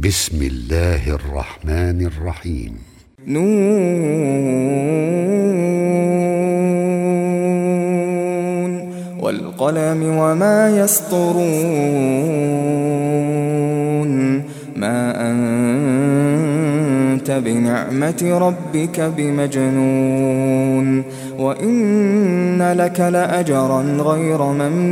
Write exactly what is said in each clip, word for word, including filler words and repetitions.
بسم الله الرحمن الرحيم. نون والقلم وما يسطرون. ما أنت بنعمة ربك بمجنون. وإن لك لأجرا غير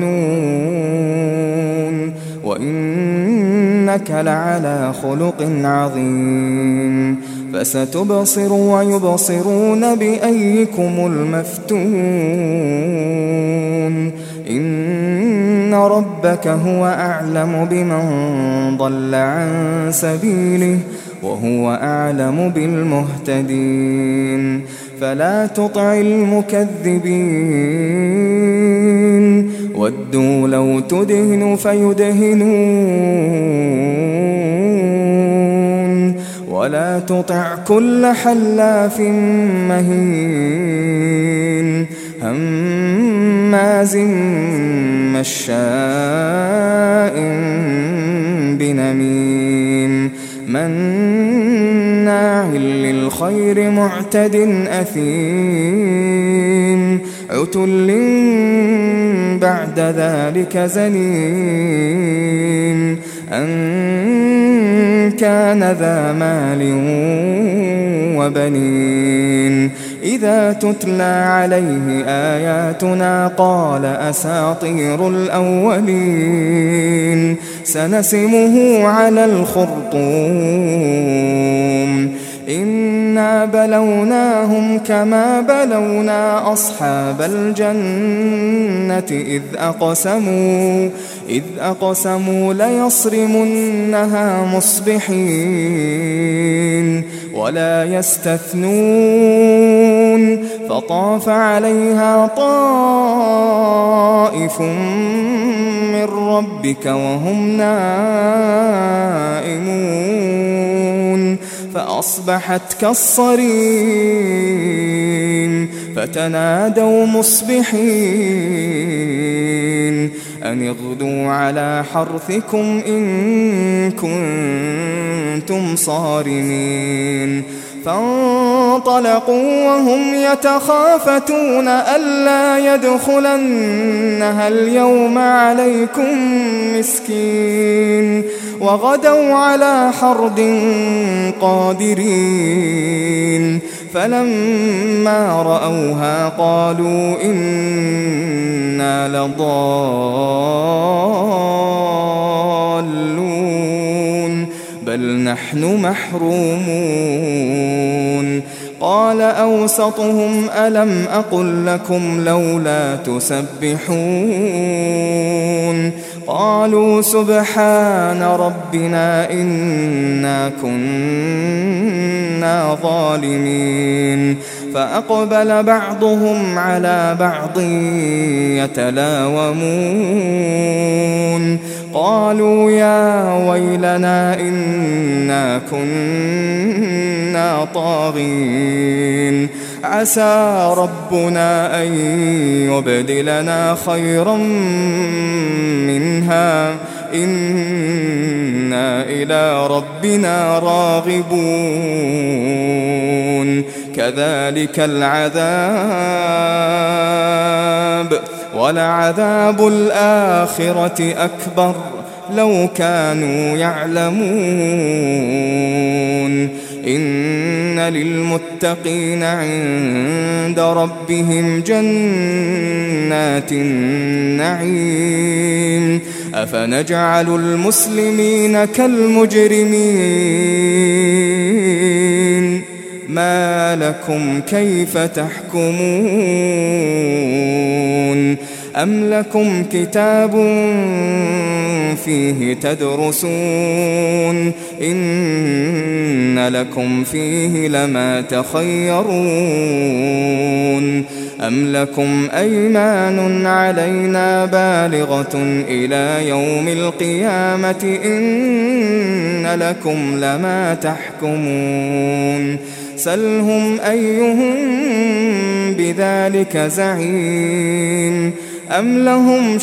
ممنون. وإنك لعلى خلق عظيم. فستبصر ويبصرون بأيكم المفتون. إن ربك هو أعلم بمن ضل عن سبيله وهو أعلم بالمهتدين. فلا تطع المكذبين ودوا لو تدهن فيدهنون. ولا تطع كل حلاف مهين هماز مشاء بنميم مناع للخير معتد أثيم عتل بعد ذلك زنيم أن كان ذا مال وبنين. إذا تتلى عليه آياتنا قال أساطير الأولين. سنسمه على الخرطوم. إنا بلوناهم كما بلونا أصحاب الجنة إذ أقسموا إذ أقسموا ليصرمنها مصبحين ولا يستثنون. فطاف عليها طائف من ربك وهم نائمون فأصبحت كالصريم. فتنادوا مصبحين أن اغدوا على حرثكم إن كنتم صارمين. فانطلقوا وهم يتخافتون ألا يدخلنها اليوم عليكم مسكين. وغدوا على حرد قادرين. فلما رأوها قالوا إنا لضالون بل نحن محرومون. قال أوسطهم ألم أقل لكم لولا تسبحون. قالوا سبحان ربنا إنا كنا ظالمين. فأقبل بعضهم على بعض يتلاومون. قالوا يا ويلنا إنا كنا طاغين. عسى ربنا أن يبدلنا خيرا منها إنا إلى ربنا راغبون. كذلك العذاب ولعذاب الآخرة أكبر لو كانوا يعلمون. إن للمتقين عند ربهم جنات النعيم. أفنجعل المسلمين كالمجرمين ما لكم كيف تحكمون. أم لكم كتاب فيه تدرسون إن لكم فيه لما تخيرون. أم لكم أيمان علينا بالغة إلى يوم القيامة إن لكم لما تحكمون. سلهم أيهم بذلك زعيم. أم لهم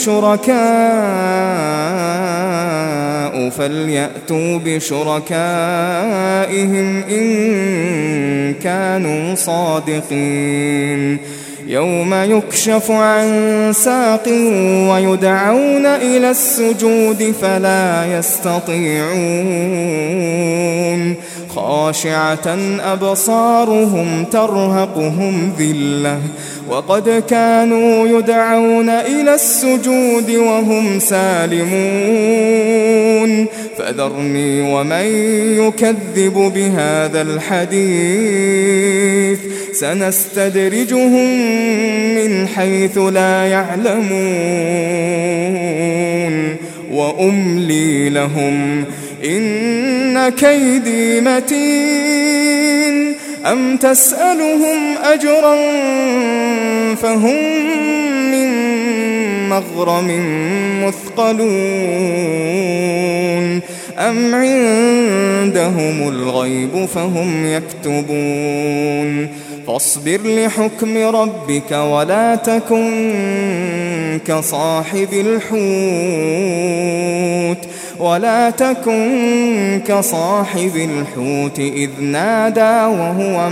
شركاء فليأتوا بشركائهم إن كانوا صادقين يوم يكشف عن ساق ويدعون إلى السجود فلا يستطيعون خاشعة أبصارهم ترهقهم ذلة وقد كانوا يدعون إلى السجود وهم سالمون فذرني ومن يكذب بهذا الحديث سنستدرجهم من حيث لا يعلمون وأملي لهم إن كيدي متين أم تسألهم أجرا فهم من مغرم مثقلون أم عندهم الغيب فهم يكتبون فاصبر لحكم ربك ولا تكن كصاحب الحوت ولا تكن كصاحب الحوت إذ نادى وهو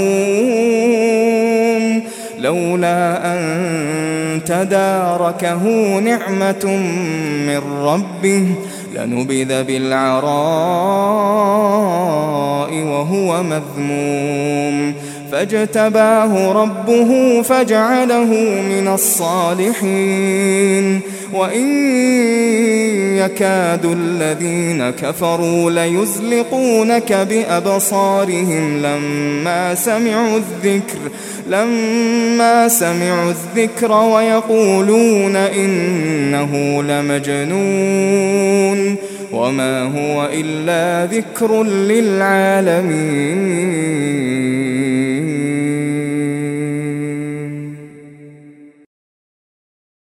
مكظوم لولا أن تداركه نعمة من ربه لنبذ بالعراء وهو مذموم فاجتباه ربه فجعله من الصالحين وإن يكاد الذين كفروا ليزلقونك بأبصارهم لما سمعوا الذكر لما سمعوا الذكر ويقولون إنه لمجنون وما هو إلا ذكر للعالمين.